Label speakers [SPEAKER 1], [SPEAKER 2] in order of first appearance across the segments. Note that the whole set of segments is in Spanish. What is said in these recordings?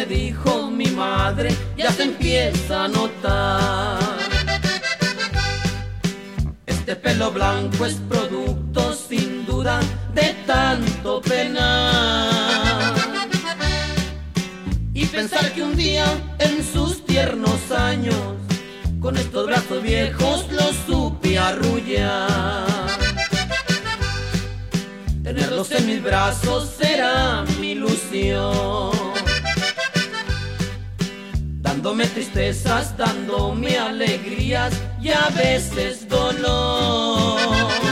[SPEAKER 1] dijo mi madre, ya se empieza a notar. Este pelo blanco es producto sin duda de tanto penar. Y pensar que un día en sus tiernos años con estos brazos viejos los supe arrullar. Tenerlos en mis brazos será mi ilusión, dándome tristezas, dándome alegrías y a veces dolor.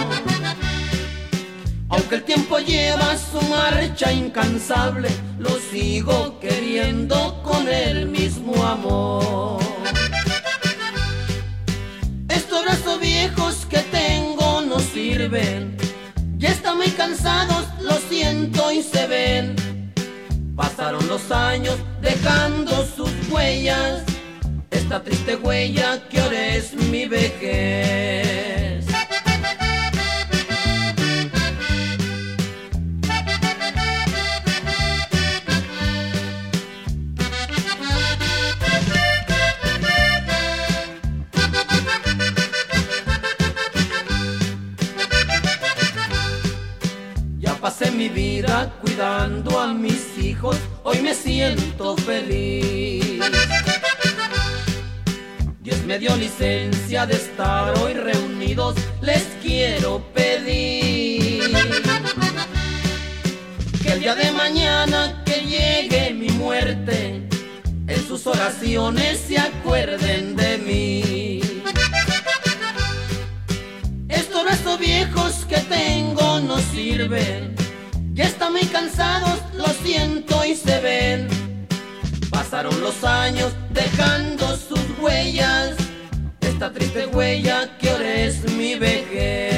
[SPEAKER 1] Aunque el tiempo lleva su marcha incansable, lo sigo queriendo con el mismo amor. Estos brazos viejos que tengo no sirven, ya están muy cansados, lo siento y se ven. Pasaron los años dejando sus huellas, esta triste huella que ahora es mi vejez. Pasé mi vida cuidando a mis hijos, hoy me siento feliz. Dios me dio licencia de estar hoy reunidos, les quiero pedir que el día de mañana que llegue mi muerte, en sus oraciones se acuerden de mí. Estos brazos viejos que tengo no sirven, ya están muy cansados, lo siento y se ven. Pasaron los años dejando sus huellas, esta triste huella que ahora es mi vejez.